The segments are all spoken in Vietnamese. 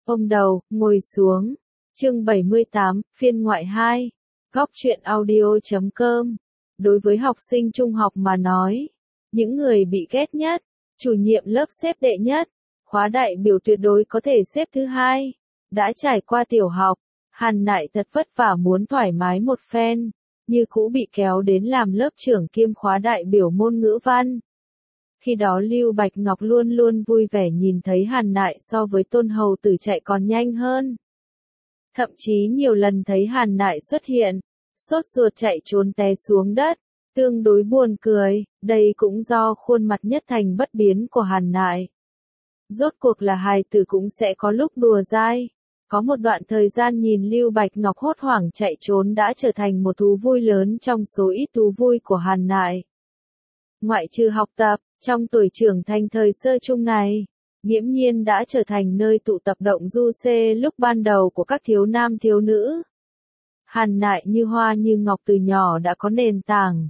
ôm đầu, ngồi xuống. Chương 78, phiên ngoại 2. Góc truyện audio.com. Đối với học sinh trung học mà nói, những người bị ghét nhất, chủ nhiệm lớp xếp đệ nhất, khóa đại biểu tuyệt đối có thể xếp thứ hai. Đã trải qua tiểu học, Hàn Nại thật vất vả muốn thoải mái một phen, như cũ bị kéo đến làm lớp trưởng kiêm khóa đại biểu môn ngữ văn. Khi đó Lưu Bạch Ngọc luôn luôn vui vẻ nhìn thấy Hàn Nại so với Tôn Hầu Tử chạy còn nhanh hơn. Thậm chí nhiều lần thấy Hàn Nại xuất hiện, sốt ruột chạy trốn té xuống đất, tương đối buồn cười, đây cũng do khuôn mặt nhất thành bất biến của Hàn Nại. Rốt cuộc là hài tử cũng sẽ có lúc đùa dai. Có một đoạn thời gian nhìn Lưu Bạch Ngọc hốt hoảng chạy trốn đã trở thành một thú vui lớn trong số ít thú vui của Hàn Nại. Ngoại trừ học tập, trong tuổi trưởng thành thời sơ chung này, nghiễm nhiên đã trở thành nơi tụ tập động du xê lúc ban đầu của các thiếu nam thiếu nữ. Hàn Nại như hoa như ngọc từ nhỏ đã có nền tảng.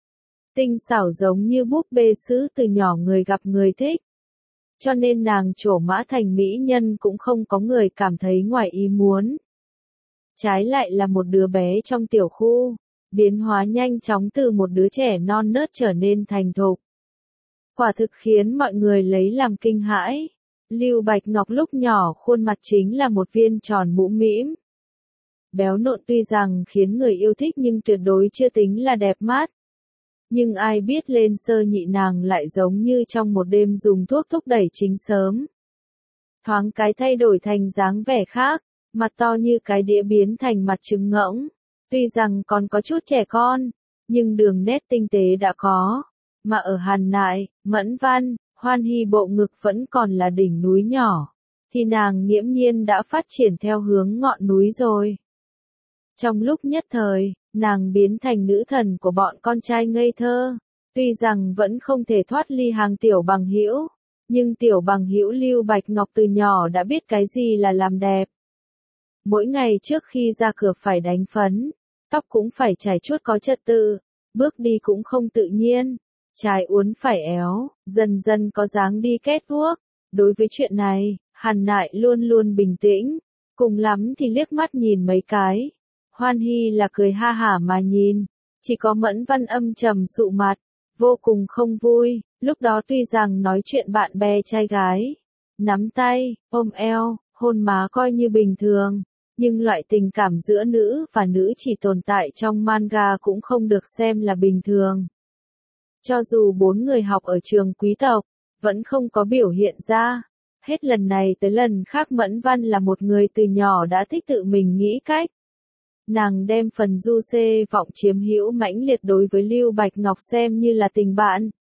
Tinh xảo giống như búp bê sứ từ nhỏ người gặp người thích. Cho nên nàng trổ mã thành mỹ nhân cũng không có người cảm thấy ngoài ý muốn. Trái lại là một đứa bé trong tiểu khu, biến hóa nhanh chóng từ một đứa trẻ non nớt trở nên thành thục. Quả thực khiến mọi người lấy làm kinh hãi. Lưu Bạch Ngọc lúc nhỏ khuôn mặt chính là một viên tròn mũm mĩm. Béo nộn tuy rằng khiến người yêu thích nhưng tuyệt đối chưa tính là đẹp mắt. Nhưng ai biết lên sơ nhị nàng lại giống như trong một đêm dùng thuốc thúc đẩy chính sớm. Thoáng cái thay đổi thành dáng vẻ khác, mặt to như cái đĩa biến thành mặt trứng ngỗng. Tuy rằng còn có chút trẻ con, nhưng đường nét tinh tế đã có. Mà ở Hàn Nại, Mẫn Văn, Hoan Hy bộ ngực vẫn còn là đỉnh núi nhỏ, thì nàng nghiễm nhiên đã phát triển theo hướng ngọn núi rồi. Trong lúc nhất thời, nàng biến thành nữ thần của bọn con trai ngây thơ. Tuy rằng vẫn không thể thoát ly hàng tiểu bằng hữu, nhưng tiểu bằng hữu Lưu Bạch Ngọc từ nhỏ đã biết cái gì là làm đẹp. Mỗi ngày trước khi ra cửa phải đánh phấn, tóc cũng phải chải chuốt có trật tự, bước đi cũng không tự nhiên, trái uốn phải éo, dần dần có dáng đi catwalk. Đối với chuyện này, Hàn Nại luôn luôn bình tĩnh, cùng lắm thì liếc mắt nhìn mấy cái. Hoan Hy là cười ha hả mà nhìn, chỉ có Mẫn Văn âm trầm sụ mặt, vô cùng không vui. Lúc đó tuy rằng nói chuyện bạn bè trai gái, nắm tay, ôm eo, hôn má coi như bình thường, nhưng loại tình cảm giữa nữ và nữ chỉ tồn tại trong manga cũng không được xem là bình thường. Cho dù 4 người học ở trường quý tộc, vẫn không có biểu hiện ra. Hết lần này tới lần khác Mẫn Văn là một người từ nhỏ đã thích tự mình nghĩ cách. Nàng đem phần du xê vọng chiếm hữu mãnh liệt đối với Lưu Bạch Ngọc xem như là tình bạn.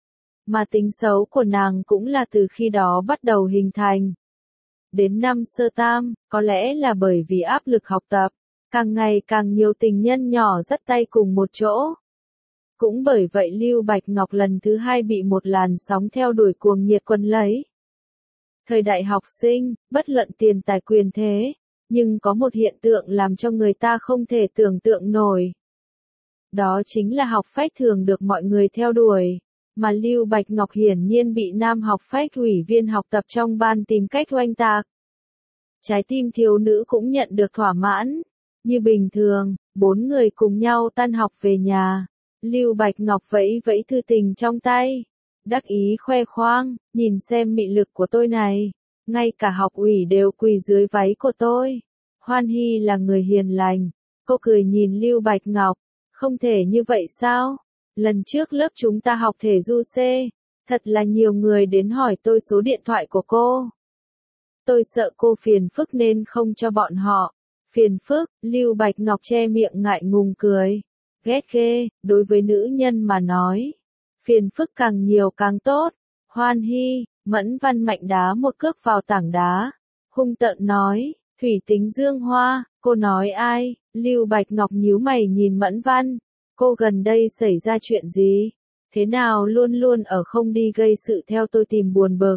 Mà tính xấu của nàng cũng là từ khi đó bắt đầu hình thành. Đến năm sơ tam, có lẽ là bởi vì áp lực học tập, càng ngày càng nhiều tình nhân nhỏ dắt tay cùng một chỗ. Cũng bởi vậy Lưu Bạch Ngọc lần thứ hai bị một làn sóng theo đuổi cuồng nhiệt quấn lấy. Thời đại học sinh, bất luận tiền tài quyền thế, nhưng có một hiện tượng làm cho người ta không thể tưởng tượng nổi. Đó chính là học phách thường được mọi người theo đuổi, mà Lưu Bạch Ngọc hiển nhiên bị nam học phách ủy viên học tập trong ban tìm cách oanh tạc. Trái tim thiếu nữ cũng nhận được thỏa mãn. Như bình thường, 4 người cùng nhau tan học về nhà. Lưu Bạch Ngọc vẫy vẫy thư tình trong tay, đắc ý khoe khoang, nhìn xem mị lực của tôi này, ngay cả học ủy đều quỳ dưới váy của tôi. Hoan Hy là người hiền lành, cô cười nhìn Lưu Bạch Ngọc, không thể như vậy sao? Lần trước lớp chúng ta học thể du xê, thật là nhiều người đến hỏi tôi số điện thoại của cô. Tôi sợ cô phiền phức nên không cho bọn họ. Phiền phức, Lưu Bạch Ngọc che miệng ngại ngùng cười. Ghét ghê, đối với nữ nhân mà nói. Phiền phức càng nhiều càng tốt. Hoan Hy, Mẫn Văn mạnh đá một cước vào tảng đá. Hung tợn nói, thủy tính dương hoa, cô nói ai? Lưu Bạch Ngọc nhíu mày nhìn Mẫn Văn. Cô gần đây xảy ra chuyện gì? Thế nào luôn luôn ở không đi gây sự theo tôi tìm buồn bực?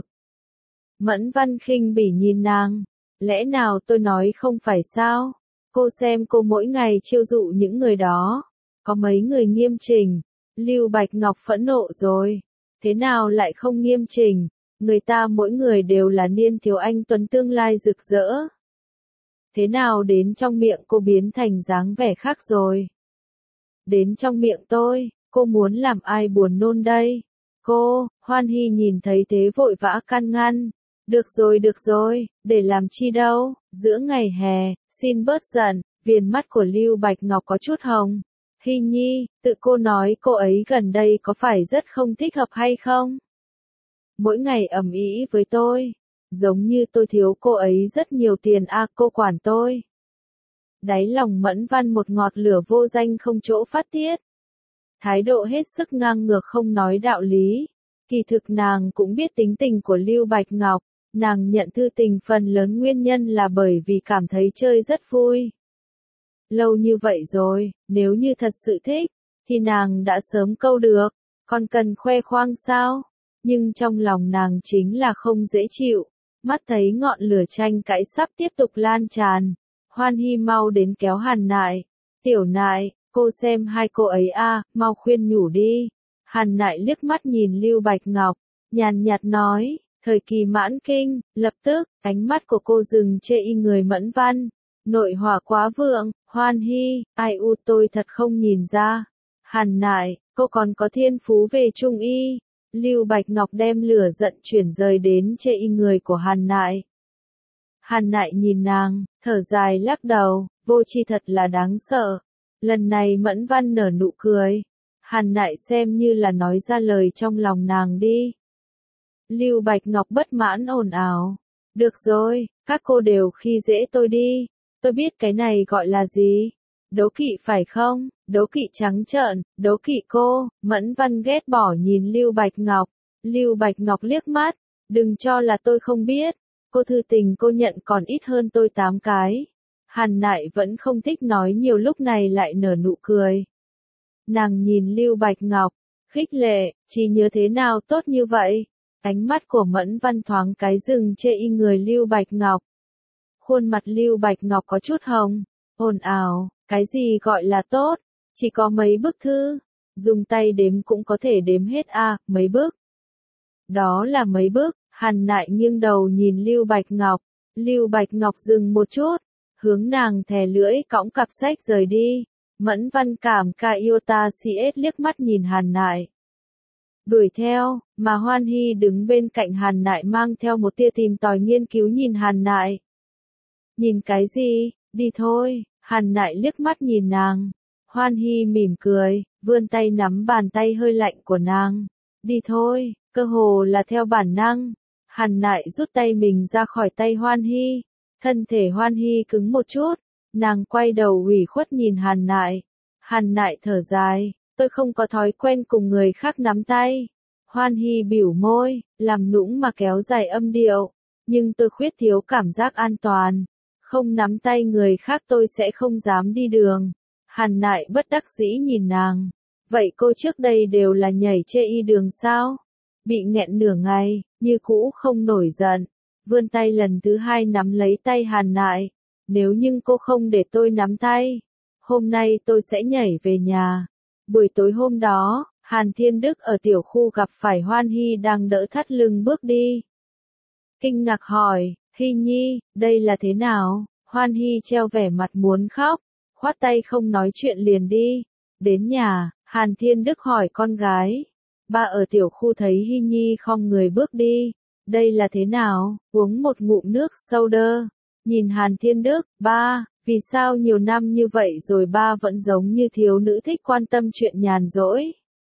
Mẫn Văn khinh bỉ nhìn nàng. Lẽ nào tôi nói không phải sao? Cô xem cô mỗi ngày chiêu dụ những người đó. Có mấy người nghiêm chỉnh. Lưu Bạch Ngọc phẫn nộ rồi. Thế nào lại không nghiêm chỉnh? Người ta mỗi người đều là niên thiếu anh tuấn tương lai rực rỡ. Thế nào đến trong miệng cô biến thành dáng vẻ khác rồi? Đến trong miệng tôi, cô muốn làm ai buồn nôn đây? Cô, Hoan Hy nhìn thấy thế vội vã can ngăn. Được rồi, để làm chi đâu, giữa ngày hè, xin bớt giận, viền mắt của Lưu Bạch Ngọc có chút hồng. Hy Nhi, tự cô nói cô ấy gần đây có phải rất không thích hợp hay không? Mỗi ngày ầm ĩ với tôi, giống như tôi thiếu cô ấy rất nhiều tiền cô quản tôi. Đáy lòng Mẫn Văn một ngọt lửa vô danh không chỗ phát tiết. Thái độ hết sức ngang ngược không nói đạo lý. Kỳ thực nàng cũng biết tính tình của Lưu Bạch Ngọc, nàng nhận thư tình phần lớn nguyên nhân là bởi vì cảm thấy chơi rất vui. Lâu như vậy rồi, nếu như thật sự thích, thì nàng đã sớm câu được, còn cần khoe khoang sao? Nhưng trong lòng nàng chính là không dễ chịu, mắt thấy ngọn lửa tranh cãi sắp tiếp tục lan tràn. Hoan Hy mau đến kéo Hàn Nại. Tiểu Nại, cô xem hai cô ấy mau khuyên nhủ đi. Hàn Nại liếc mắt nhìn Lưu Bạch Ngọc, nhàn nhạt nói, thời kỳ mãn kinh, lập tức, ánh mắt của cô dừng chê y người Mẫn Văn. Nội hỏa quá vượng, Hoan Hy, tôi thật không nhìn ra. Hàn Nại, cô còn có thiên phú về trung y. Lưu Bạch Ngọc đem lửa giận chuyển rời đến chê y người của Hàn Nại. Hàn Nại nhìn nàng, thở dài lắc đầu, vô tri thật là đáng sợ. Lần này Mẫn Văn nở nụ cười. Hàn Nại xem như là nói ra lời trong lòng nàng đi. Lưu Bạch Ngọc bất mãn ồn ào. Được rồi, các cô đều khi dễ tôi đi. Tôi biết cái này gọi là gì? Đố kỵ phải không? Đố kỵ trắng trợn, đố kỵ cô. Mẫn Văn ghét bỏ nhìn Lưu Bạch Ngọc. Lưu Bạch Ngọc liếc mắt. Đừng cho là tôi không biết. Cô thư tình cô nhận còn ít hơn tôi 8 cái. Hàn Nại vẫn không thích nói nhiều lúc này lại nở nụ cười. Nàng nhìn Lưu Bạch Ngọc, khích lệ, trí nhớ thế nào tốt như vậy? Ánh mắt của Mẫn Văn thoáng cái dừng chê y người Lưu Bạch Ngọc. Khuôn mặt Lưu Bạch Ngọc có chút hồng, ồn ào, cái gì gọi là tốt? Chỉ có mấy bức thư, dùng tay đếm cũng có thể đếm hết mấy bức. Đó là mấy bức. Hàn Nại nghiêng đầu nhìn Lưu Bạch Ngọc. Lưu Bạch Ngọc dừng một chút, hướng nàng thè lưỡi cõng cặp sách rời đi. Mẫn Văn cảm Iota CS liếc mắt nhìn Hàn Nại. Đuổi theo, mà Hoan Hy đứng bên cạnh Hàn Nại mang theo một tia tìm tòi nghiên cứu nhìn Hàn Nại. Nhìn cái gì, đi thôi, Hàn Nại liếc mắt nhìn nàng. Hoan Hy mỉm cười, vươn tay nắm bàn tay hơi lạnh của nàng. Đi thôi, cơ hồ là theo bản năng. Hàn Nại rút tay mình ra khỏi tay Hoan Hy. Thân thể Hoan Hy cứng một chút. Nàng quay đầu ủy khuất nhìn Hàn Nại. Hàn Nại thở dài. Tôi không có thói quen cùng người khác nắm tay. Hoan Hy bĩu môi, làm nũng mà kéo dài âm điệu. Nhưng tôi khuyết thiếu cảm giác an toàn. Không nắm tay người khác tôi sẽ không dám đi đường. Hàn Nại bất đắc dĩ nhìn nàng. Vậy cô trước đây đều là nhảy chê y đường sao? Bị nghẹn nửa ngày, như cũ không nổi giận. Vươn tay lần thứ hai nắm lấy tay Hàn Nại. Nếu nhưng cô không để tôi nắm tay, hôm nay tôi sẽ nhảy về nhà. Buổi tối hôm đó, Hàn Thiên Đức ở tiểu khu gặp phải Hoan Hy đang đỡ thắt lưng bước đi. Kinh ngạc hỏi, Hy Nhi, đây là thế nào? Hoan Hy treo vẻ mặt muốn khóc, khoát tay không nói chuyện liền đi. Đến nhà, Hàn Thiên Đức hỏi con gái. Ba ở tiểu khu thấy Hy Nhi khom người bước đi. Đây là thế nào? Uống một ngụm nước soda. Nhìn Hàn Thiên Đức, ba, vì sao nhiều năm như vậy rồi ba vẫn giống như thiếu nữ thích quan tâm chuyện nhàn rỗi?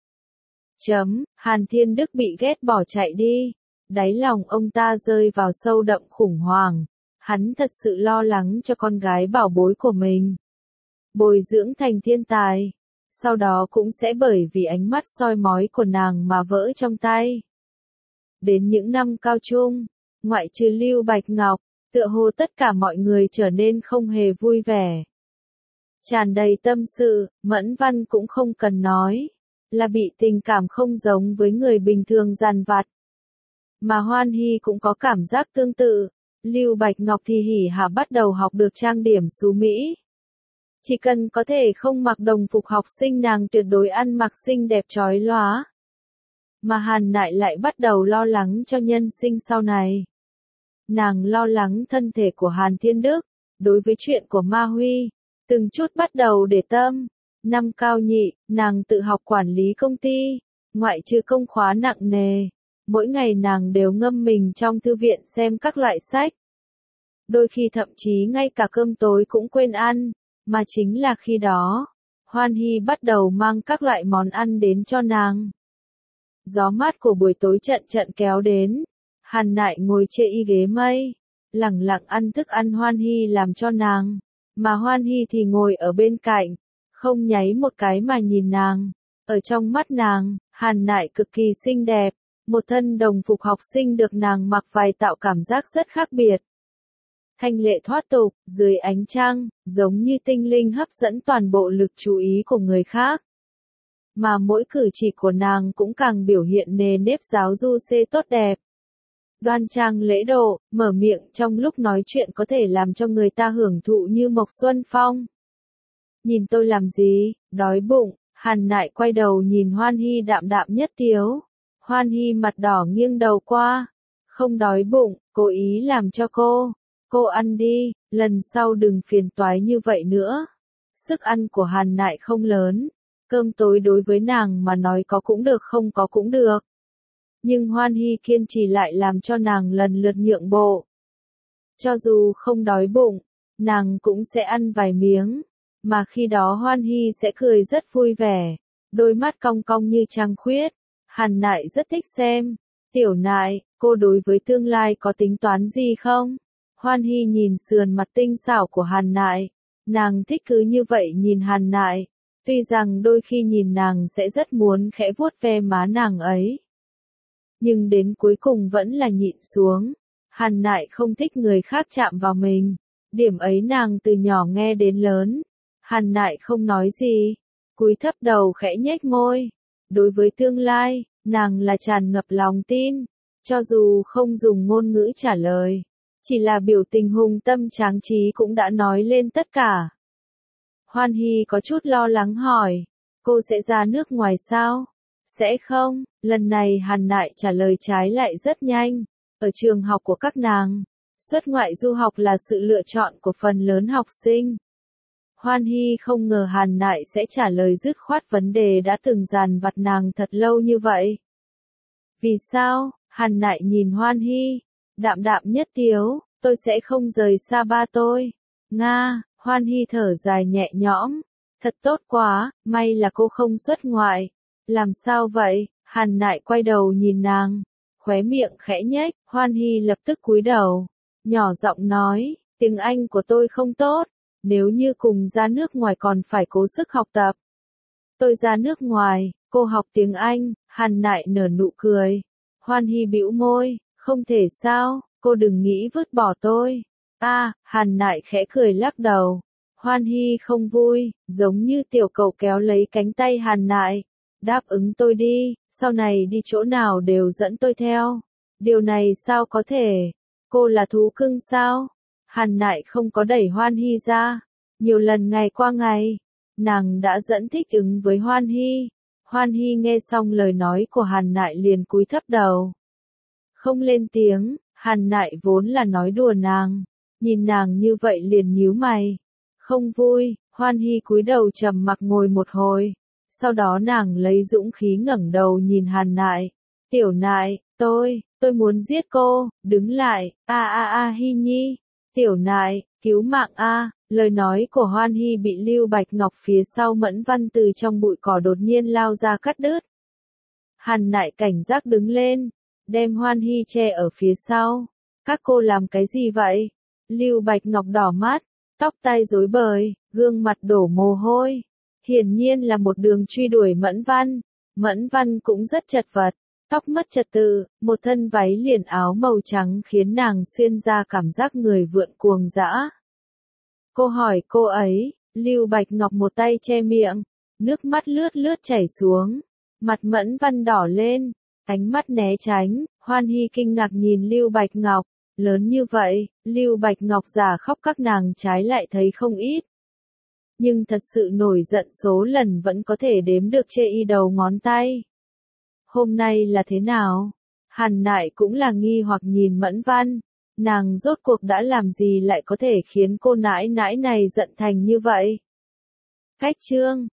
Hàn Thiên Đức bị ghét bỏ chạy đi. Đáy lòng ông ta rơi vào sâu đậm khủng hoảng. Hắn thật sự lo lắng cho con gái bảo bối của mình. Bồi dưỡng thành thiên tài. Sau đó cũng sẽ bởi vì ánh mắt soi mói của nàng mà vỡ trong tay. Đến những năm cao trung, ngoại trừ Lưu Bạch Ngọc, tựa hồ tất cả mọi người trở nên không hề vui vẻ. Tràn đầy tâm sự, Mẫn Văn cũng không cần nói, là bị tình cảm không giống với người bình thường dằn vặt. Mà Hoan Hy cũng có cảm giác tương tự, Lưu Bạch Ngọc thì hỉ hả bắt đầu học được trang điểm xú Mỹ. Chỉ cần có thể không mặc đồng phục học sinh nàng tuyệt đối ăn mặc xinh đẹp chói lóa. mà Hàn Nại lại bắt đầu lo lắng cho nhân sinh sau này. Nàng lo lắng thân thể của Hàn Thiên Đức, đối với chuyện của Ma Huy, từng chút bắt đầu để tâm. Năm cao nhị, nàng tự học quản lý công ty, ngoại trừ công khóa nặng nề. Mỗi ngày nàng đều ngâm mình trong thư viện xem các loại sách. Đôi khi thậm chí ngay cả cơm tối cũng quên ăn, mà chính là khi đó, Hoan Hy bắt đầu mang các loại món ăn đến cho nàng. Gió mát của buổi tối trận trận kéo đến, Hàn Nại ngồi chê y ghế mây, lẳng lặng ăn thức ăn Hoan Hy làm cho nàng, mà Hoan Hy thì ngồi ở bên cạnh, không nháy một cái mà nhìn nàng. Ở trong mắt nàng, Hàn Nại cực kỳ xinh đẹp, một thân đồng phục học sinh được nàng mặc vào tạo cảm giác rất khác biệt. Thanh lệ thoát tục, dưới ánh trăng, giống như tinh linh hấp dẫn toàn bộ lực chú ý của người khác. Mà mỗi cử chỉ của nàng cũng càng biểu hiện nề nếp giáo du xê tốt đẹp. Đoan trang lễ độ, mở miệng trong lúc nói chuyện có thể làm cho người ta hưởng thụ như Mộc Xuân Phong. Nhìn tôi làm gì, đói bụng, Hàn Nại quay đầu nhìn Hoan Hy đạm đạm nhất tiếu. Hoan Hy mặt đỏ nghiêng đầu qua. Không đói bụng, cố ý làm cho cô. Cô ăn đi, lần sau đừng phiền toái như vậy nữa. Sức ăn của Hàn Nại không lớn. Cơm tối đối với nàng mà nói có cũng được không có cũng được. Nhưng Hoan Hy kiên trì lại làm cho nàng lần lượt nhượng bộ. Cho dù không đói bụng, nàng cũng sẽ ăn vài miếng. Mà khi đó Hoan Hy sẽ cười rất vui vẻ. Đôi mắt cong cong như trăng khuyết. Hàn Nại rất thích xem. Tiểu Nại, cô đối với tương lai có tính toán gì không? Hoan Hy nhìn sườn mặt tinh xảo của Hàn Nại. Nàng thích cứ như vậy nhìn Hàn Nại. Tuy rằng đôi khi nhìn nàng sẽ rất muốn khẽ vuốt ve má nàng ấy. Nhưng đến cuối cùng vẫn là nhịn xuống. Hàn Nại không thích người khác chạm vào mình. Điểm ấy nàng từ nhỏ nghe đến lớn. Hàn Nại không nói gì. Cúi thấp đầu khẽ nhếch môi. Đối với tương lai, nàng là tràn ngập lòng tin. Cho dù không dùng ngôn ngữ trả lời. Chỉ là biểu tình hùng tâm tráng trí cũng đã nói lên tất cả. Hoan Hy có chút lo lắng hỏi. Cô sẽ ra nước ngoài sao? Sẽ không, lần này Hàn Nại trả lời trái lại rất nhanh. Ở trường học của các nàng, xuất ngoại du học là sự lựa chọn của phần lớn học sinh. Hoan Hy không ngờ Hàn Nại sẽ trả lời dứt khoát vấn đề đã từng dằn vặt nàng thật lâu như vậy. Vì sao? Hàn Nại nhìn Hoan Hy, đạm đạm nhất tiếu, tôi sẽ không rời xa ba tôi. Nga, Hoan Hy thở dài nhẹ nhõm. Thật tốt quá, may là cô không xuất ngoại. Làm sao vậy? Hàn Nại quay đầu nhìn nàng, khóe miệng khẽ nhếch. Hoan Hy lập tức cúi đầu, nhỏ giọng nói, tiếng Anh của tôi không tốt, nếu như cùng ra nước ngoài còn phải cố sức học tập. Tôi ra nước ngoài, cô học tiếng Anh. Hàn Nại nở nụ cười. Hoan Hy bĩu môi, không thể sao, cô đừng nghĩ vứt bỏ tôi. Hàn Nại khẽ cười lắc đầu. Hoan Hy không vui, giống như tiểu cậu kéo lấy cánh tay Hàn Nại. Đáp ứng tôi đi, sau này đi chỗ nào đều dẫn tôi theo. Điều này sao có thể? Cô là thú cưng sao? Hàn Nại không có đẩy Hoan Hy ra. Nhiều lần ngày qua ngày, nàng đã dẫn thích ứng với Hoan Hy. Hoan Hy nghe xong lời nói của Hàn Nại liền cúi thấp đầu. Không lên tiếng. Hàn Nại vốn là nói đùa nàng. Nhìn nàng như vậy liền nhíu mày. Không vui. Hoan Hy cúi đầu trầm mặc ngồi một hồi. Sau đó nàng lấy dũng khí ngẩng đầu nhìn Hàn Nại. Tiểu Nại, tôi muốn giết cô, đứng lại. Hy Nhi. Tiểu Nại, cứu mạng a. Lời nói của Hoan Hy bị Lưu Bạch Ngọc phía sau Mẫn Văn từ trong bụi cỏ đột nhiên lao ra cắt đứt. Hàn Nại cảnh giác đứng lên, đem Hoan Hy che ở phía sau. Các cô làm cái gì vậy? Lưu Bạch Ngọc đỏ mắt, tóc tai rối bời, gương mặt đổ mồ hôi. Hiển nhiên là một đường truy đuổi Mẫn Văn. Mẫn Văn cũng rất chật vật, tóc mất trật tự, một thân váy liền áo màu trắng khiến nàng xuyên ra cảm giác người vượn cuồng dã. Cô hỏi cô ấy, Lưu Bạch Ngọc một tay che miệng, nước mắt lướt lướt chảy xuống, mặt Mẫn Văn đỏ lên, ánh mắt né tránh. Hoan Hy kinh ngạc nhìn Lưu Bạch Ngọc, lớn như vậy, Lưu Bạch Ngọc giả khóc các nàng trái lại thấy không ít. Nhưng thật sự nổi giận số lần vẫn có thể đếm được chê y đầu ngón tay. Hôm nay là thế nào? Hàn Nại cũng là nghi hoặc nhìn Mẫn Văn. Nàng rốt cuộc đã làm gì lại có thể khiến cô nãi nãi này giận thành như vậy? Khách trương,